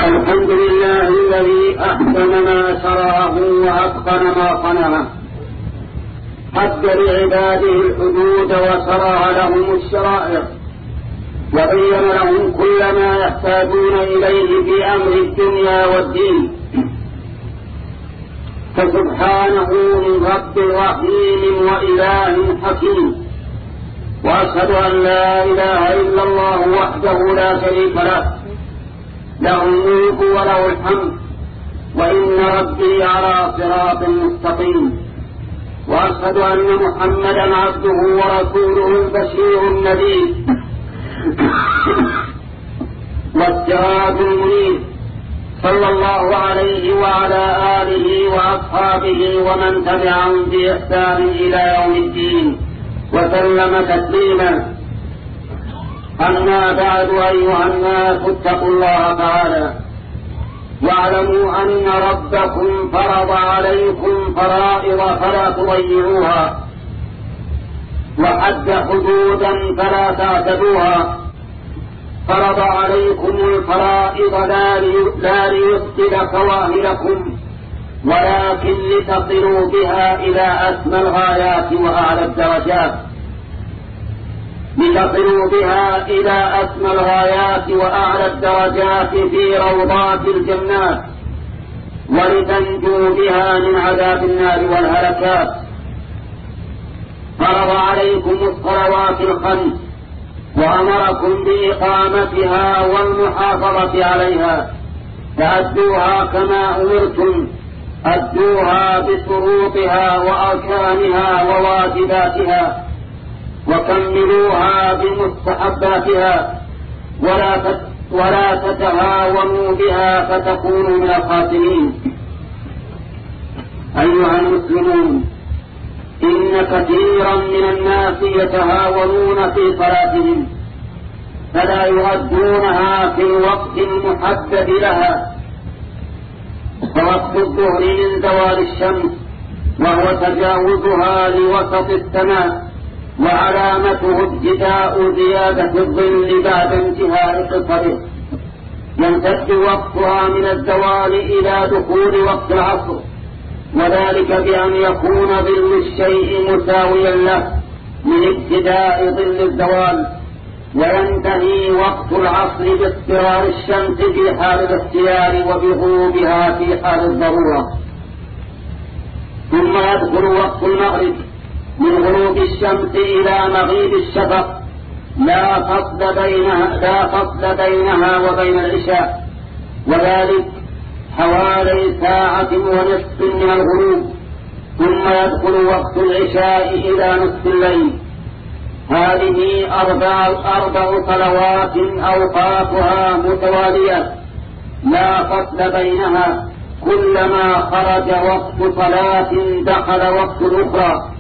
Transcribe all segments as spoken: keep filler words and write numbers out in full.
الحمد لله الذي أحسن ما شرعه وأتقن ما صنعه، حد لعباده الحدود وشرع لهم الشرائع، وبين لهم كل ما يحتاجون إليه في أمر الدنيا والدين، فسبحانه من رب رحيم وإله حكيم. وأشهد أن لا إله إلا الله وحده لا شريك له، له الملك وله الحمد، وإن ربي على صراط مستقيم. وأشهد أن محمدا عبده ورسوله البشير النذير والسراج المنير، صلى الله عليه وعلى آله وأصحابه ومن تبعهم بإحسان إلى يوم الدين وسلم تسليما. أما بعد، أيها الناس اتقوا الله تعالى واعلموا أن ربكم فرض عليكم فرائض فلا تضيعوها، وحد حدودا فلا تعتدوها. فرض عليكم الفرائض لا ليفسد فواهلكم، ولكن لتصلوا بها إلى أسمى الغايات وأعلى الدرجات لتصلوا بها إلى أسمى الغايات وأعلى الدرجات في روضات الجنات، ولتنجوا بها من عذاب النار والهلكات. فرض عليكم الصلوات الخمس، وأمركم بإقامتها والمحافظة عليها، فأدوها كما أمرتم، أدوها بشروطها وأركانها وواجباتها، وكملوها بمستحباتها، ولا ولا تتهاونوا بها فتكونوا من الخاسرين. أيها المسلمون، إن كثيرا من الناس يتهاونون في صلاتهم، فلا يؤدونها في الوقت المحدد لها، فوقت الظهر من زوال الشمس، وهو تجاوزها لوسط السماء، وعلامته ابتداء زيادة الظل بعد انتهاء قصره. يمتد وقتها من الزوال إلى دخول وقت العصر، وذلك بأن يكون ظل الشيء مساويا له من ابتداء ظل الزوال، وينتهي وقت العصر باصفرار الشمس في حال الاختيار وبغروبها في حال الضرورة. ثم يدخل وقت المغرب من غروب الشمس إلى مغيب الشفق، لا فصل بينها, لا فصل بينها وبين العشاء، وذلك حوالي ساعة ونصف من الغروب. ثم يدخل وقت العشاء إلى نصف الليل. هذه أربع, أربع صلوات أوقاتها متوالية لا فصل بينها، كلما خرج وقت صلاة دخل وقت أخرى.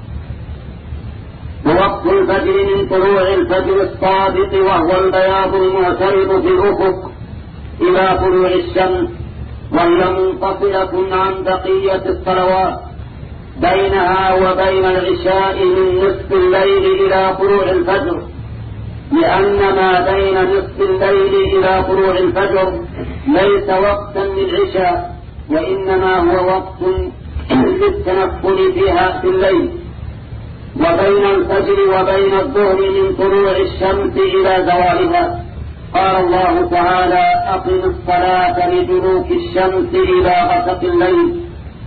ووقت الفجر من طلوع الفجر الصادق، وهو البياض المعترض في الأفق، إلى طلوع الشمس، وهي منفصلة عن بقية الصلوات. بينها وبين العشاء من نصف الليل إلى طلوع الفجر، لأن ما بين نصف الليل إلى طلوع الفجر ليس وقتا للعشاء، وإنما هو وقت للتنفل فيها في الليل. وبين الفجر وبين الظهر من طلوع الشمس إلى زوالها. قال الله تعالى: أقم الصلاة لدلوك الشمس إلى غسق الليل.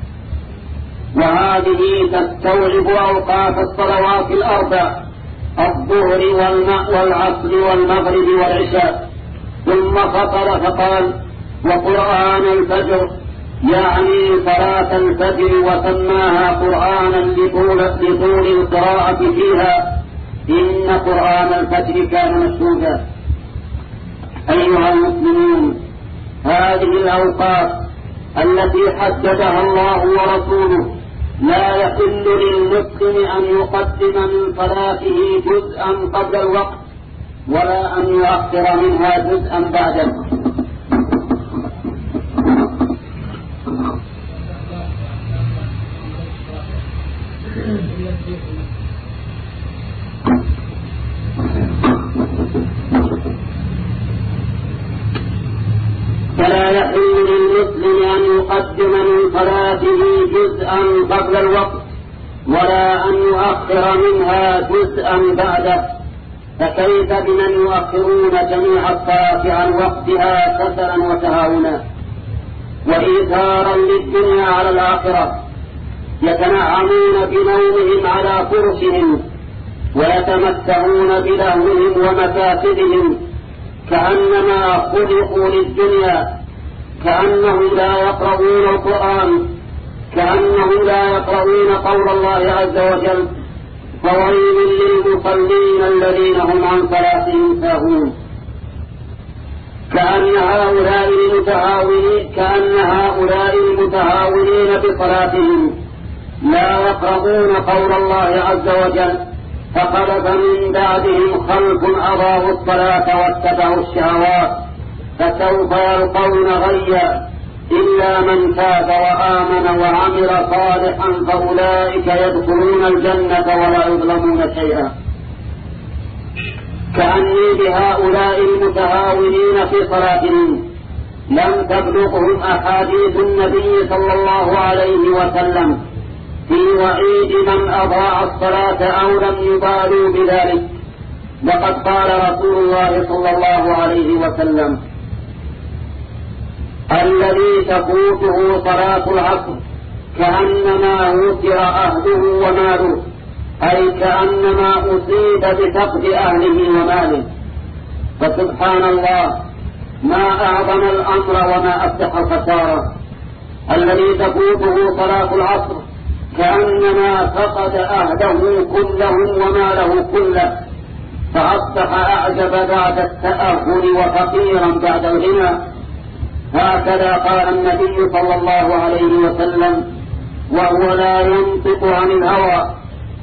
وهذه تستوعب أوقات الصلوات الأربع: الظهر والعصر والمغرب والعشاء. ثم فصل فقال: وقرآن الفجر، يعني صلاة الفجر، وسماها قرآنا لطول, لطول القراءة فيها، إن قرآن الفجر كان مشهودا. أيها المسلمون، هذه الأوقات التي حددها الله ورسوله لا يحل للمسلم أن يقدم من صلاته جزءا قبل الوقت، ولا أن يؤخر منها جزءا بعده. فلا يحل للمسلم أن يقدم من صلاته جزءا قبل الوقت ولا أن يؤخر منها جزءا بعده، فكيف بمن يؤخرون جميع الصلاة عن وقتها كسلا وتهاونا وإيثارا للدنيا على الآخرة، يتنعمون بنومهم على فرشهم ويتمتعون بلهوهم ومفاسدهم كأنما خلقوا للدنيا، كأنهم لا يقرؤون القرآن، كأنهم لا يقرؤون قول الله عز وجل: فويل للمصلين الذين هم عن صلاتهم ساهون. كأن هؤلاء المتهاونين كأن هؤلاء المتهاونين بصلاتهم لا يقرؤون قول الله عز وجل: فخلف من بعدهم خلف أضاعوا الصلاة واتبعوا الشهوات فسوف يلقون غيا إلا من تاب وآمن وعمل صالحا فأولئك يدخلون الجنة ولا يظلمون شيئا. كأني بهؤلاء المتهاونين في صلاتهم لم تبلغهم أحاديث النبي صلى الله عليه وسلم في وعيد من أضاع الصلاة أو لم يبالوا بذلك. لقد قال رسول الله صلى الله عليه وسلم: الذي تفوته صلاة العصر كأنما وتر أهله وماله، أي كأنما أصيب بفقد أهله وماله. فسبحان الله، ما أعظم الأمر وما أفتح الخسارة. الذي تفوته صلاة العصر كأنما فقد أهله كلهم وماله كله، فأصبح أعجب بعد التأهل وفقيرا بعد الغنى. هكذا قال النبي صلى الله عليه وسلم وهو لا ينطق عن الهوى: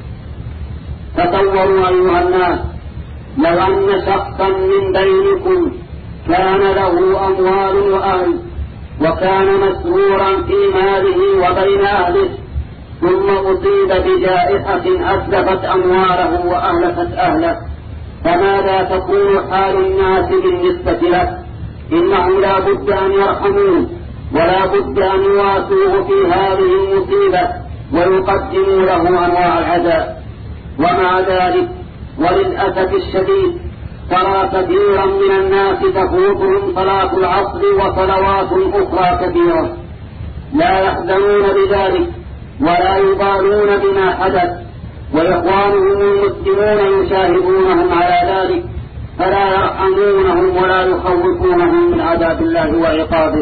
تصوروا أيها الناس لو أن شخصا من بينكم كان له أموال وأهل وكان مسرورا في ماله وبين أهله، ثم أصيب بجائحة أسلفت أمواله وأهلكت أهله، فماذا تكون حال الناس بالنسبة له؟ إنهم لا بد أن يرحموه ولا بد أن يواسوه في هذه المصيبة ويقدموا له أنواع العذاب. ومع ذلك وللأسف الشديد ترى كثيرا من الناس تفوتهم صلاة العصر وصلوات أخرى كثيرة، لا يحزنون بذلك ولا يبالون بما حدث، وإخوانهم المسلمون يشاهدونهم على ذلك فلا يرحمونهم ولا يخوفونهم من عذاب الله وعقابه.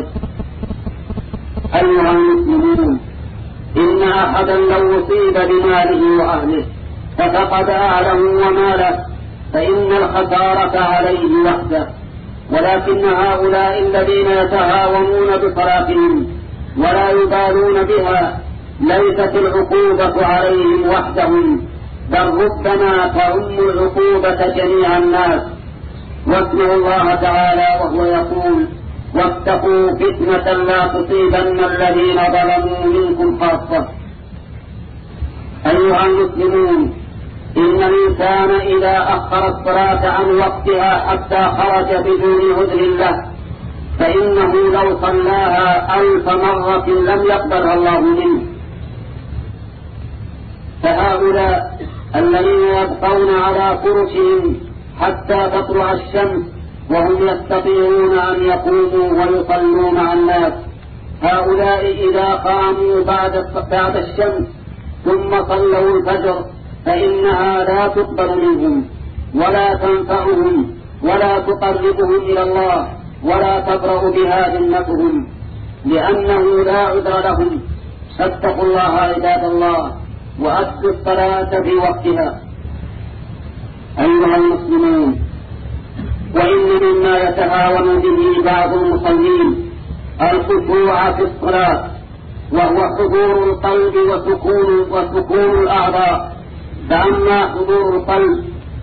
أيها المسلمون، إن أحدا لو أصيب بماله وأهله ففقد أهله وماله فإن الخسارة عليه وحده، ولكن هؤلاء الذين يتهاونون بصلاتهم ولا يبالون بها ليست العقوبة عليهم وحدهم، بل ربما تعم العقوبة جميع الناس. واسمعوا الله تعالى وهو يقول: واتقوا فتنة لا تصيبن الذين ظلموا منكم خاصة. أيها المسلمون، إن الإنسان إذا أخر الصلاة عن وقتها حتى خرج بدون عذر له فإنه لو صلاها ألف مرة لم يقبلها الله منه. فهؤلاء الذين يبقون على فرشهم حتى تطلع الشمس وهم يستطيعون أن يقوموا ويصلوا مع الناس، هؤلاء إذا قاموا بعد بعد الشمس ثم صلوا الفجر فإنها لا تقبل منهم ولا تنفعهم ولا تقربهم إلى الله ولا تبرأ بها ذمتهم، لأنه لا عذر لهم. فاتقوا الله عباد الله وأدوا الصلاة في وقتها. أيها المسلمون، وإن مما يتهاون به بعض المصلين الخشوع في الصلاة، وهو حضور القلب وسكون وسكون الأعضاء. فأما حضور القلب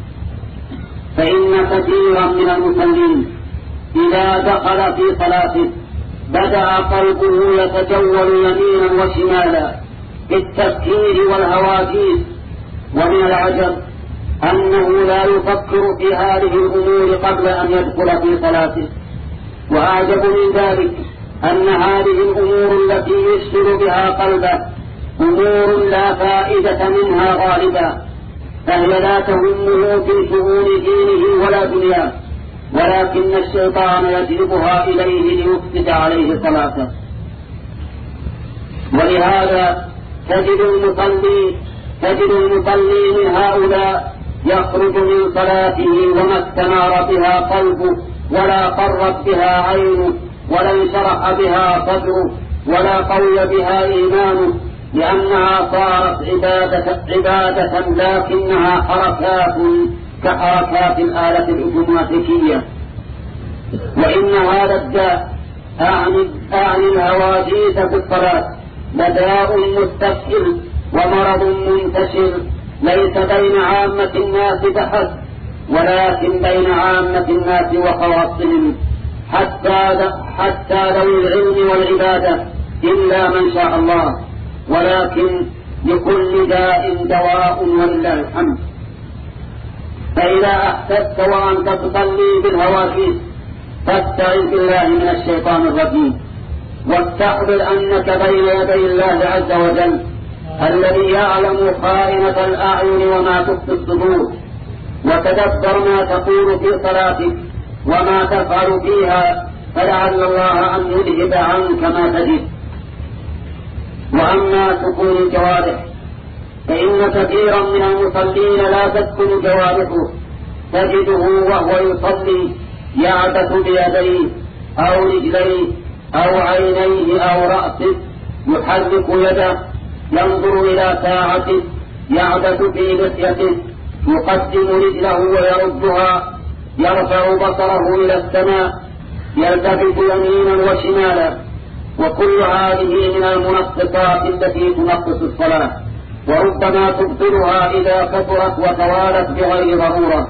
فإن كثيرا من المصلين إذا دخل في صلاته بدأ قلبه يتجول يمينا وشمالا بالتفكير والهواجيس، ومن العجب أنه لا يفكر في هذه الأمور قبل أن يدخل في صلاته، وأعجب من ذلك أن هذه الأمور التي يشغل بها قلبه أمور لا فائدة منها غالبا، فهي لا تهمه في شؤون دينه ولا دنياه، ولكن الشيطان يجلبها إليه ليفسد عليه صلاته. ولهذا تجد المصلي تجد المصلي من هؤلاء يخرج من صلاته وما استنار بها قلبه ولا قرت بها عينه ولا انشرح بها صدره ولا قوي بها إيمانه، لأنها صارت عبادة, عبادة لكنها حركات كحركات الآلة الأوتوماتيكية. وإن هذا الداء أعني, أعني الهواجيس في الصلاة لداء مستفحل ومرض منتشر ليس بين عامة الناس فحسب، ولكن بين عامة الناس وخواصهم حتى حتى ذوي العلم والعبادة إلا من شاء الله، ولكن لكل داء دواء ولله الحمد. فإذا أحسست وأنت تصلي بالهواجيس فاستعذ بالله من الشيطان الرجيم، واستحضر أنك بين يدي الله عز وجل الذي يعلم خائنة الأعين وما تخفي الصدور، وتدبر ما تقول في صلاتك وما تفعل فيها، فلعل الله أن يذهب عنك ما تجد. وأما سكون الجوارح فإن كثيرا من المصلين لا تسكن جوارحه، تجده وهو يصلي يعبث بيديه أو رجليه أو عينيه أو رأسه، يحرك يده، ينظر إلى ساعته، يعبث في لحيته، يقدم رجله ويردها، يرفع بصره إلى السماء، يلتفت يمينا وشمالا، وكل هذه من المنقصات التي تنقص الصلاة، وربما تبطلها إذا كثرت وتوالت بغير ضرورة.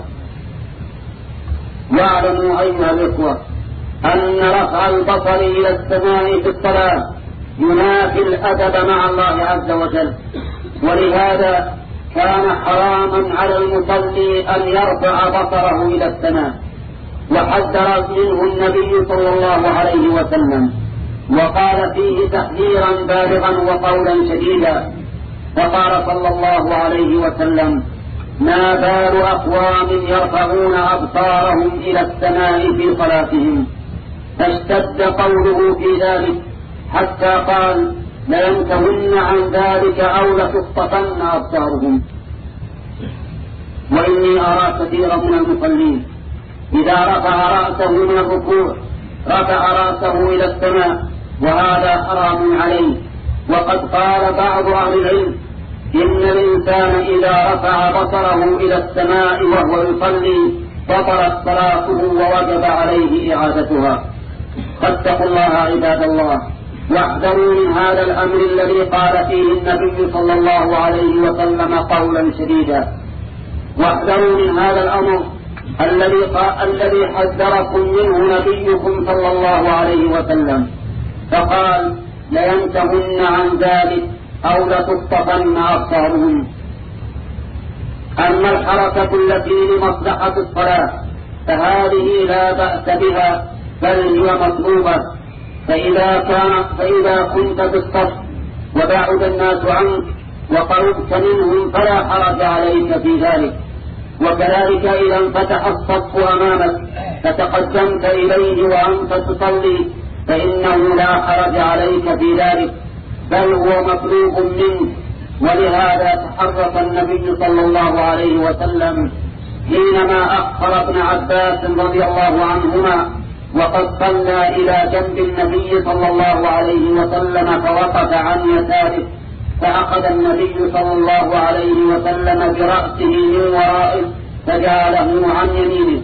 واعلموا أيها الإخوة أن رفع البصر إلى السماء في الصلاة ينافي الأدب مع الله عز وجل، ولهذا كان حراما على المصلي أن يرفع بصره إلى السماء، وحذر منه النبي صلى الله عليه وسلم، وقال فيه تحذيرا بالغا وقولا شديدا، فقال صلى الله عليه وسلم: ما بال أقوام يرفعون أبصارهم إلى السماء في صلاتهم، فاشتد قوله في ذلك حتى قال: لينتهن عن ذلك أو لتخطفن أبصارهم. وإني أرى كثيرا من المصلين إذا رفع رأسه من الركوع رفع رأسه إلى السماء، وهذا حرام عليه. وقد قال بعض أهل العلم: إن الإنسان إذا رفع بصره إلى السماء وهو يصلي بطلت صلاته ووجب عليه إعادتها. فاتقوا الله عباد الله، واحذروا من هذا الأمر الذي قال فيه النبي صلى الله عليه وسلم قولا شديدا، واحذروا من هذا الأمر الذي الذي حذركم منه نبيكم صلى الله عليه وسلم، فقال: لينتهن عن ذلك أو لتخطفن أبصارهم. أما الحركة التي لمصلحة الصلاة فهذه لا بأس بها، بل هي مطلوبة. فإذا كان فإذا كنت في الصف وبعد الناس عنك وقربت منهم فلا حرج عليك في ذلك، وكذلك إذا انفتح الصف أمامك فتقدمت إليه وأنت تصلي فإنه لا حرج عليك في ذلك، بل هو مطلوب منك. ولهذا تحرك النبي صلى الله عليه وسلم حينما أخر ابن عباس رضي الله عنهما وقد صلى إلى جنب النبي صلى الله عليه وسلم فوقف عن يساره، فأخذ النبي صلى الله عليه وسلم برأسه من ورائه فجعله عن يمينه.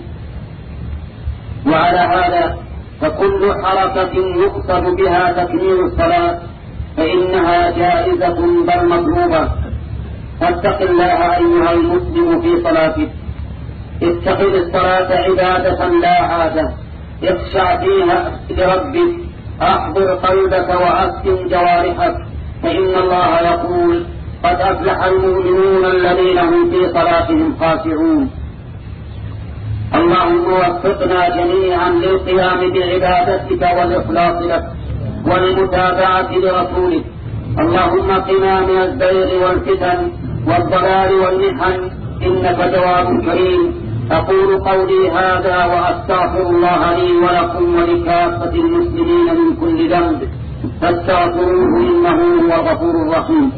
وعلى هذا فكل حركة يقصد بها تكميل الصلاة فإنها جائزة بل مطلوبة. فاتق الله أيها المسلم في صلاتك، اتخذ الصلاة عبادة لا عادة، اخشع فيها لربك، احضر قلبك واسكن جوارحك، فإن الله يقول: قد أفلح المؤمنون الذين هم في صلاتهم خاشعون. اللهم وفقنا جميعا للقيام بعبادتك والإخلاص لك والمتابعة لرسولك. اللهم قنا من الزيغ والفتن والضلال والمحن إنك جواد كريم. أقول قولي هذا وأستغفر الله لي ولكم ولكافة المسلمين من كل ذنب فاستغفروه إنه هو الغفور الرحيم.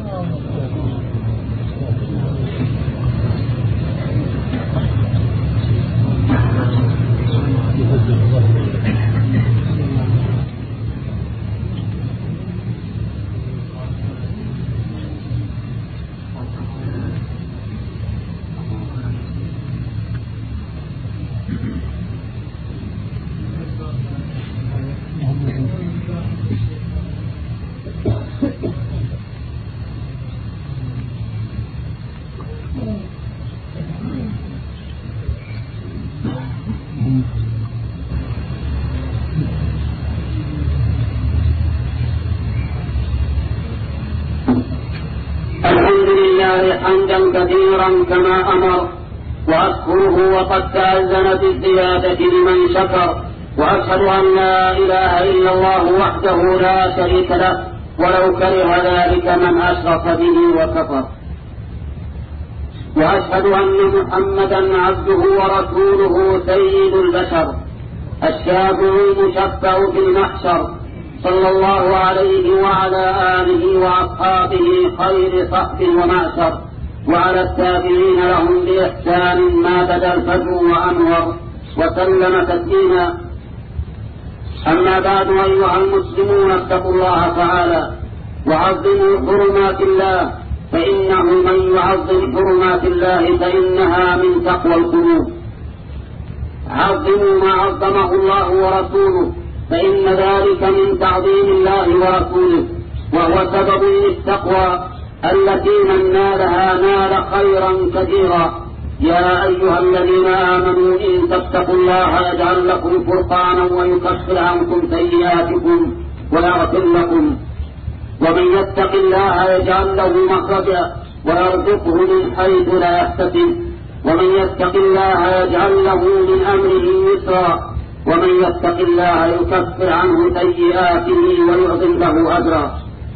الحمد لله حمدا كثيرا كما أمر، وأشكره وقد تأذن بالزيادة لمن شكر، وأشهد أن لا إله إلا الله وحده لا شريك له ولو كره ذلك من أشرك به وكفر، وأشهد أن محمدا عبده ورسوله سيد البشر الشافع المشفع في المحشر، صلى الله عليه وعلى آله وأصحابه خير صحب ومعشر، وعلى التابعين لهم بإحسان ما بدا الفجر وأنور، وسلم تسليما. أما بعد أيها المسلمون اتقوا الله تعالى وعظموا حرمات الله، فإنه من يعظم حرمات الله فإنها من تقوى القلوب. عظموا ما عظمه الله ورسوله، فإن ذلك من تعظيم الله ورسوله، وهو سبب للتقوى التي من نالها نال خيرا كثيرا. يا أيها الذين آمنوا إن تتقوا الله يجعل لكم فرقانا ويكفر عنكم سيئاتكم ويغفر لكم، ومن يتق الله يجعل له مخرجا ويرزقه من حيث لا يحتسب، ومن يتق الله يجعل له من أمره يسرا، ومن يتق الله يكفر عنه سيئاته ويعظم له أجرا.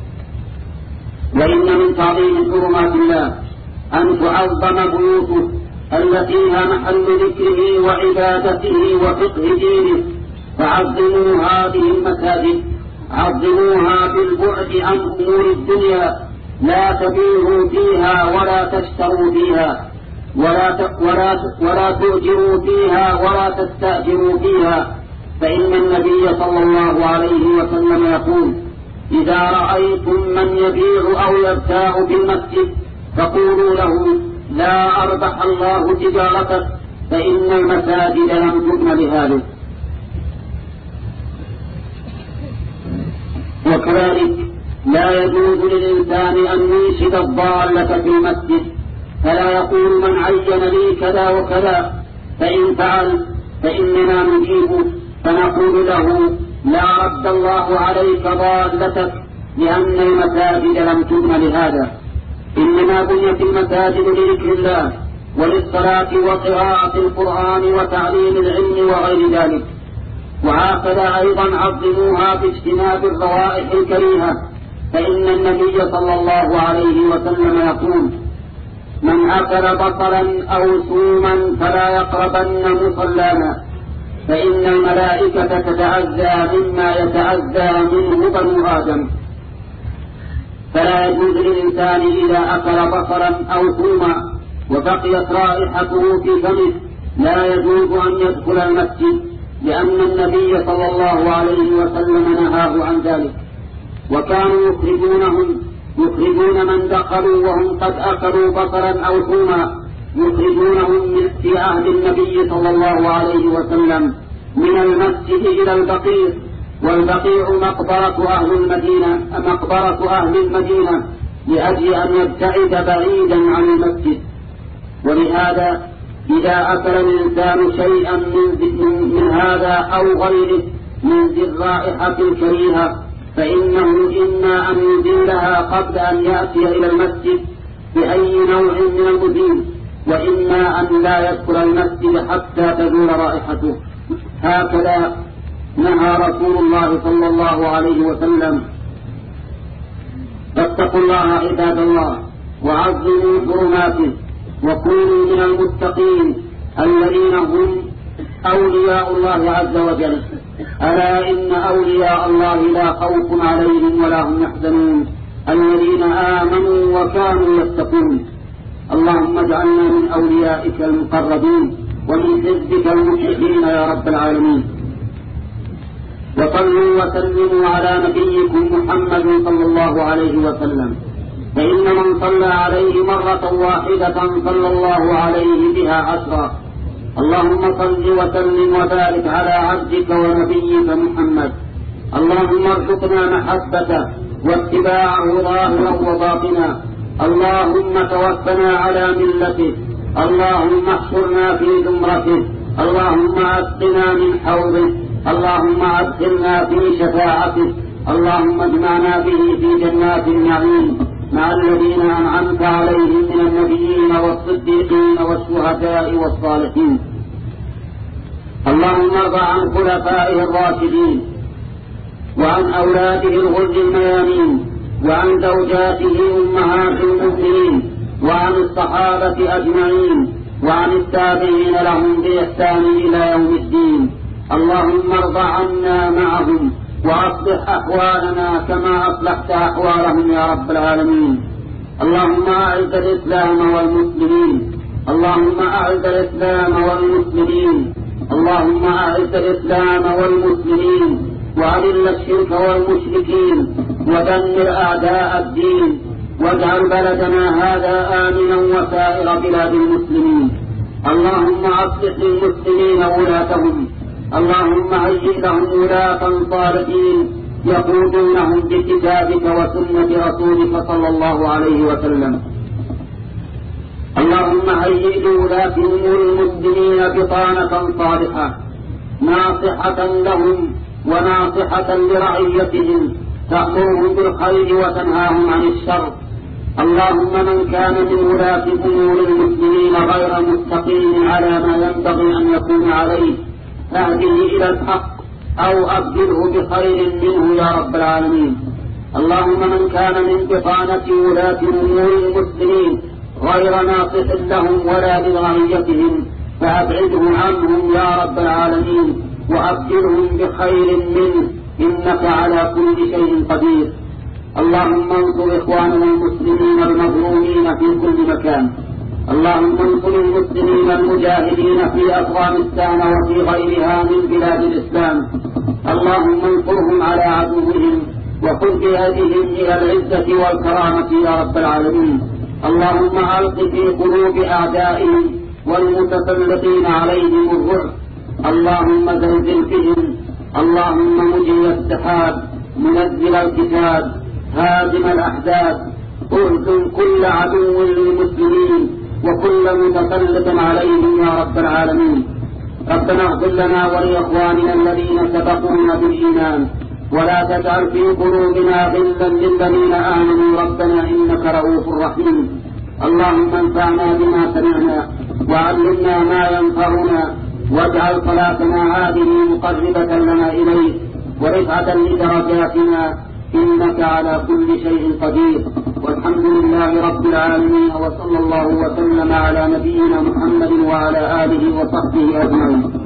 وإن من تعظيم حرمات الله أن تعظم بيوته التي هي محل ذكره وعبادته وفقه دينه، فعظموا هذه المساجد، عظموها بالبعد عن أمور الدنيا، لا تبيعوا فيها ولا تشتروا فيها ولا ولا ولا تؤجروا فيها ولا تستأجروا فيها، فإن النبي صلى الله عليه وسلم يقول: إذا رأيتم من يبيع أو يبتاع في المسجد فقولوا له: لا أربح الله تجارتك، فإن المساجد لم تبن لهذا. وكذلك لا يجوز للإنسان أن ينشد الضالة في المسجد، فلا يقول: من عين لي كذا وكذا، فإن فعل فإننا نجيب فنقول له: لا رد الله عليك ضالتك، لأن المساجد لم تبن لهذا، إنما بنيت المساجد لذكر الله وللصلاة وقراءة القرآن وتعليم العلم وغير ذلك. وهكذا أيضا عظموها باجتناب الروائح الكريهة، فإن النبي صلى الله عليه وسلم يقول: من أكل بصلا أو سوما فلا يقربن مصلانا، فإن الملائكة تتعزى مما يتعزى منه بنو آدم. فلا يجوز للإنسان إذا أكل بصلا أو ثوما وبقيت رائحته في فمه لا يجوز أن يدخل المسجد، لأن النبي صلى الله عليه وسلم نهاه عن ذلك. وكانوا يخرجونهم يخرجون من دخلوا وهم قد أكلوا بصلا أو ثوما، يخرجونهم في عهد النبي صلى الله عليه وسلم من المسجد إلى البقيع، والبقيع مقبرة أهل المدينة مقبرة أهل المدينة لأجل أن يبتعد بعيدا عن المسجد. ولهذا إذا أكل الإنسان شيئا من, من هذا أو غيره من ذي الرائحة الكريهة فإنه إما أن يزيلها قبل أن يأتي إلى المسجد بأي نوع من المزيل، وإما أن لا يدخل المسجد حتى تزول رائحته. هكذا نهى رسول الله صلى الله عليه وسلم. فاتقوا الله عباد الله وعظموا حرماته وكونوا من المتقين الذين هم أولياء الله عز وجل. ألا إن أولياء الله لا خوف عليهم ولا هم يحزنون الذين آمنوا وكانوا يتقون. اللهم اجعلنا من أوليائك المقربين ومن حزبك المشركين يا رب العالمين. وصلوا وسلموا على نبيكم محمد صلى الله عليه وسلم، فإن من صلى عليه مرة واحدة صلى الله عليه بها عشرا. اللهم صل وسلم وبارك على عبدك ونبيك محمد. اللهم ارزقنا محبته واتباعه ظاهرا وباطنا. اللهم توفنا على ملته. اللهم احشرنا في زمرته. اللهم اسقنا من حوضه. اللهم ادخلنا في شفاعته. اللهم اجمعنا به في جنات النعيم مع الذين أنعمت عليهم من النبيين والصديقين والشهداء والصالحين. اللهم ارض عن خلفائه الراشدين وعن أولاده الغر الميامين وعن زوجاته أمهات المؤمنين وعن الصحابة أجمعين وعن التابعين لهم بإحسان إلى يوم الدين. اللهم ارض عنا معهم وأصلح أحوالنا كما أصلحت أحوالهم يا رب العالمين. اللهم أعز الإسلام والمسلمين. اللهم أعز الإسلام والمسلمين. اللهم أعز الإسلام والمسلمين وأذل الشرك والمشركين ودمر أعداء الدين واجعل بلدنا هذا آمنا وسائر بلاد المسلمين. اللهم أصلح للمسلمين ولاتهم. اللهم هيئ لهم ولاة صالحين يقودونهم بكتابك وسنة رسولك صلى الله عليه وسلم. اللهم هيئ لولاة أمور المسلمين بطانة صالحة ناصحة لهم وناصحة لرعيتهم تأمرهم بالخير وتنهاهم عن الشر. اللهم من كان من ولاة أمور المسلمين غير مستقيم على ما ينبغي أن يكون عليه فاهده إلى الحق أو أبدله بخير منه يا رب العالمين. اللهم من كان من بطانة ولاة أمور المسلمين غير ناصح لهم ولا لرعيتهم فأبعده عنهم يا رب العالمين وأبدلهم بخير منه إنك على كل شيء قدير. اللهم انصر إخواننا المسلمين المظلومين في كل مكان. اللهم انصر المسلمين المجاهدين في أفغانستان وفي غيرها من بلاد الإسلام. اللهم انصرهم على عدوهم وخذ بيدهم إلى العزة والكرامة يا رب العالمين. اللهم ألق في قلوب أعدائهم والمتسلطين عليهم الرعب. اللهم زلزل بهم. اللهم مجري السحاب منزل الكتاب هادم الأحداث اهزم كل عدو للمسلمين وكل متسلط عليهم يا رب العالمين. ربنا اغفر لنا ولإخواننا الذين سبقونا بالإيمان ولا تجعل في قلوبنا غلا للذين آمنوا ربنا إنك رؤوف رحيم. اللهم انفعنا بما سمعنا وعلمنا ما ينفعنا واجعل صلاتنا هذه مقربة لنا إليك ورفعة لدرجاتنا إنك على كل شيء قدير. والحمد لله رب العالمين وصلى الله وسلم على نبينا محمد وعلى آله وصحبه أجمعين.